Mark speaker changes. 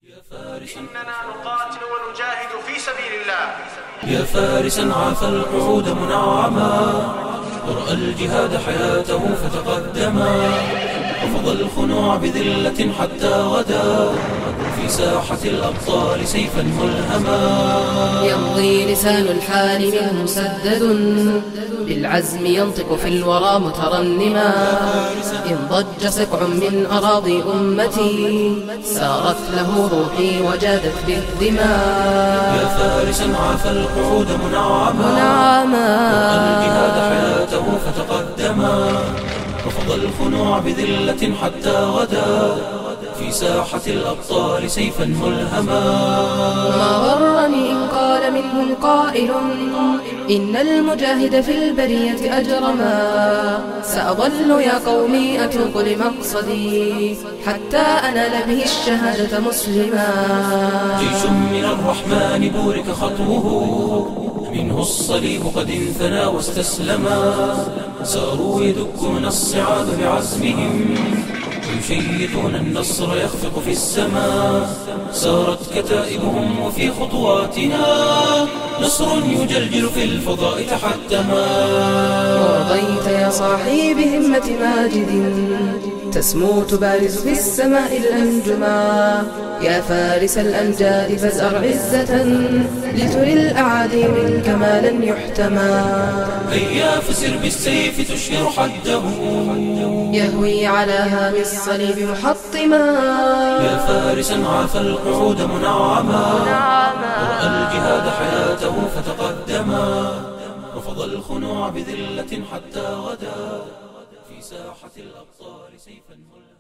Speaker 1: إننا نقاتل ونجاهد في سبيل الله.
Speaker 2: يا فارسا عاف القعود منعما، ورأى الجهاد حياته فتقدما، رفض الخنوع بذلة حتى غدا في ساحة الأبطال سيفا ملهما.
Speaker 3: يمضي لسان الحال منه مسدد، بالعزم ينطق في الورى مترنما. إن ضج سقع من أراضي أمتي، سارت له روحي وجادت بالدماء.
Speaker 2: يا فارسا عاف القعود منعما، ورأى الجهاد حياته فتقدما، رفض الخنوع بذلة حتى غدا في ساحة الأبطال سيفا ملهما.
Speaker 3: ما غرني إن قال منهم قائل إن المجاهد في البرية أجرما. سأظل يا قومي أتوق لمقصدي حتى أنال به الشهادة مسلما.
Speaker 2: جيش من الرحمن بورك خطوه، منه الصليب قد انثنى واستسلما. ساروا يدكون الصعاب بعزمهم، ويشيدون النصر يخفق في السماء. سارت كتائبهم وفي خطواتنا نصر يجلجل في الفضاء تحتما.
Speaker 3: ورضيت يا صاحي بهمة ماجد، تسمو تبارز في السماء الأنجما. يا فارس الأمجاد فازأر عزة، لتري الأعادي منك ما لن يحتمى.
Speaker 2: هيا فسر بالسيف تشهر حده،
Speaker 3: يهوي على هام الصليب محطما.
Speaker 2: يا فارسا عاف القعود منعما، ورأى الجهاد حياته فتقدما، رفض الخنوع بذلة حتى غدا في ساحة الأبطال سيفا ملهما.